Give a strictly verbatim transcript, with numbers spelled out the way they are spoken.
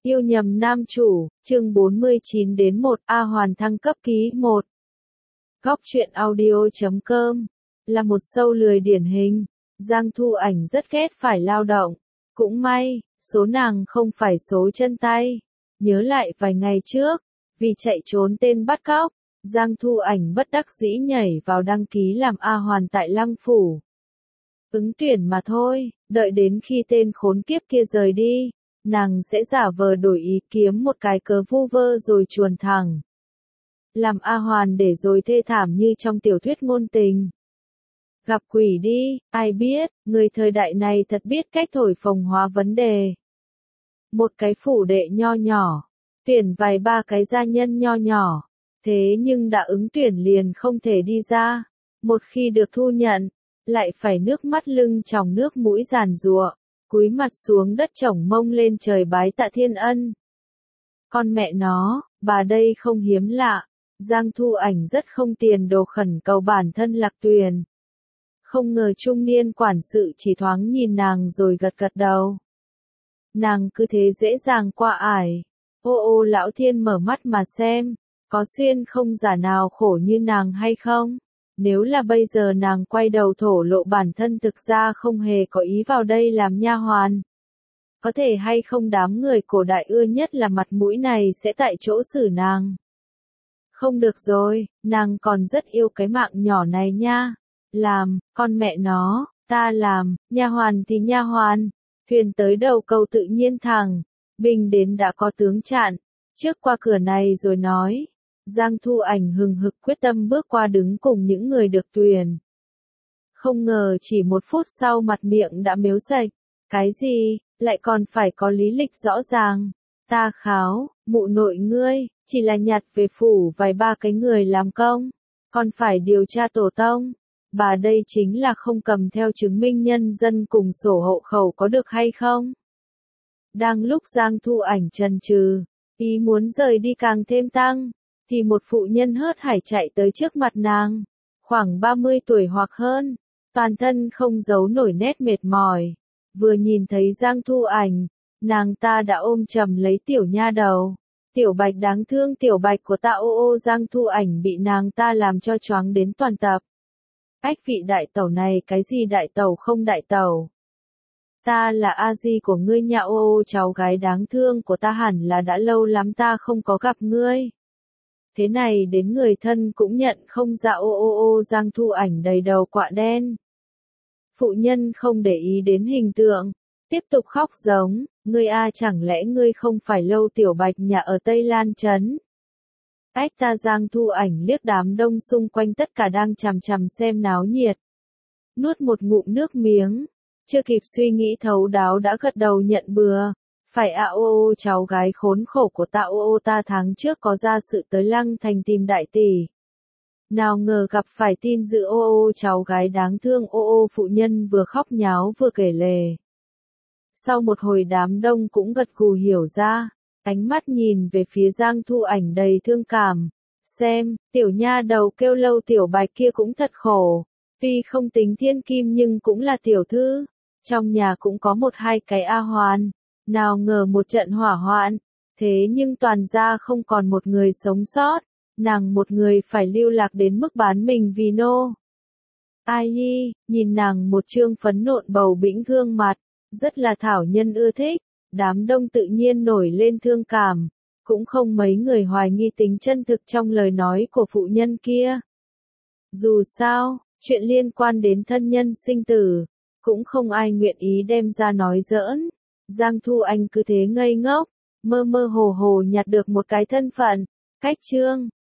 Yêu nhầm nam chủ, chương bốn mươi chín đến một A Hoàn thăng cấp ký một. Góc truyện audio chấm com là một sâu lười điển hình. Giang Thu Ảnh rất ghét phải lao động. Cũng may, số nàng không phải số chân tay. Nhớ lại vài ngày trước, vì chạy trốn tên bắt cóc, Giang Thu Ảnh bất đắc dĩ nhảy vào đăng ký làm A Hoàn tại Lăng Phủ. Ứng tuyển mà thôi, đợi đến khi tên khốn kiếp kia rời đi, nàng sẽ giả vờ đổi ý kiếm một cái cớ vu vơ rồi chuồn thẳng. Làm A Hoàn để rồi thê thảm như trong tiểu thuyết ngôn tình. Gặp quỷ đi, ai biết, người thời đại này thật biết cách thổi phồng hóa vấn đề. Một cái phủ đệ nho nhỏ, tuyển vài ba cái gia nhân nho nhỏ, thế nhưng đã ứng tuyển liền không thể đi ra. Một khi được thu nhận, lại phải nước mắt lưng tròng nước mũi giàn giụa, cúi mặt xuống đất chổng mông lên trời bái tạ thiên ân. Con mẹ nó, bà đây không hiếm lạ. Giang Thu Ảnh rất không tiền đồ khẩn cầu bản thân Lạc Tuyền. Không ngờ trung niên quản sự chỉ thoáng nhìn nàng rồi gật gật đầu. Nàng cứ thế dễ dàng qua ải. Ô ô lão thiên mở mắt mà xem, có xuyên không giả nào khổ như nàng hay không? Nếu là bây giờ nàng quay đầu thổ lộ bản thân thực ra không hề có ý vào đây làm nha hoàn. Có thể hay không đám người cổ đại ưa nhất là mặt mũi này sẽ tại chỗ xử nàng. Không được rồi, nàng còn rất yêu cái mạng nhỏ này nha. Làm, con mẹ nó, ta làm, nha hoàn thì nha hoàn. Thuyền tới đầu cầu tự nhiên thẳng, binh đến đã có tướng chặn, trước qua cửa này rồi nói. Giang Thu Ảnh hừng hực quyết tâm bước qua đứng cùng những người được tuyển. Không ngờ chỉ một phút sau mặt miệng đã mếu sạch. Cái gì, lại còn phải có lý lịch rõ ràng. Ta kháo, mụ nội ngươi, chỉ là nhặt về phủ vài ba cái người làm công. Còn phải điều tra tổ tông. Bà đây chính là không cầm theo chứng minh nhân dân cùng sổ hộ khẩu có được hay không? Đang lúc Giang Thu Ảnh chần chừ, ý muốn rời đi càng thêm tăng, thì một phụ nhân hớt hải chạy tới trước mặt nàng, khoảng ba mươi tuổi hoặc hơn, toàn thân không giấu nổi nét mệt mỏi. Vừa nhìn thấy Giang Thu Ảnh, nàng ta đã ôm chầm lấy tiểu nha đầu. Tiểu Bạch đáng thương, tiểu Bạch của ta ô ô. Giang Thu Ảnh bị nàng ta làm cho choáng đến toàn tập. Ách, vị đại tẩu này cái gì đại tẩu không đại tẩu? Ta là a di của ngươi nha ô ô, cháu gái đáng thương của ta, hẳn là đã lâu lắm ta không có gặp ngươi. Thế này đến người thân cũng nhận không ra ô ô ô. Giang Thu Ảnh đầy đầu quạ đen. Phụ nhân không để ý đến hình tượng, tiếp tục khóc giống, ngươi a chẳng lẽ ngươi không phải Lâu Tiểu Bạch nhà ở Tây Lan Trấn? Ách ta. Giang Thu Ảnh liếc đám đông xung quanh tất cả đang chằm chằm xem náo nhiệt. Nuốt một ngụm nước miếng, chưa kịp suy nghĩ thấu đáo đã gật đầu nhận bừa. Phải ạ ô ô, cháu gái khốn khổ của ta ô ô, ta tháng trước có ra sự tới Lăng Thành tìm đại tỷ. Nào ngờ gặp phải tin dữ ô ô, cháu gái đáng thương ô ô. Phụ nhân vừa khóc nháo vừa kể lể. Sau một hồi đám đông cũng gật gù hiểu ra, ánh mắt nhìn về phía Giang Thu Ảnh đầy thương cảm. Xem, tiểu nha đầu kêu Lâu Tiểu Bạch kia cũng thật khổ. Tuy không tính thiên kim nhưng cũng là tiểu thư. Trong nhà cũng có một hai cái A Hoàn. Nào ngờ một trận hỏa hoạn. Thế nhưng toàn gia không còn một người sống sót. Nàng một người phải lưu lạc đến mức bán mình vì nô. Ai nhi, nhìn nàng một trương phấn nộn bầu bĩnh gương mặt, rất là thảo nhân ưa thích. Đám đông tự nhiên nổi lên thương cảm, cũng không mấy người hoài nghi tính chân thực trong lời nói của phụ nhân kia. Dù sao, chuyện liên quan đến thân nhân sinh tử, cũng không ai nguyện ý đem ra nói giỡn. Giang Thu Ảnh cứ thế ngây ngốc, mơ mơ hồ hồ nhặt được một cái thân phận, cách chương.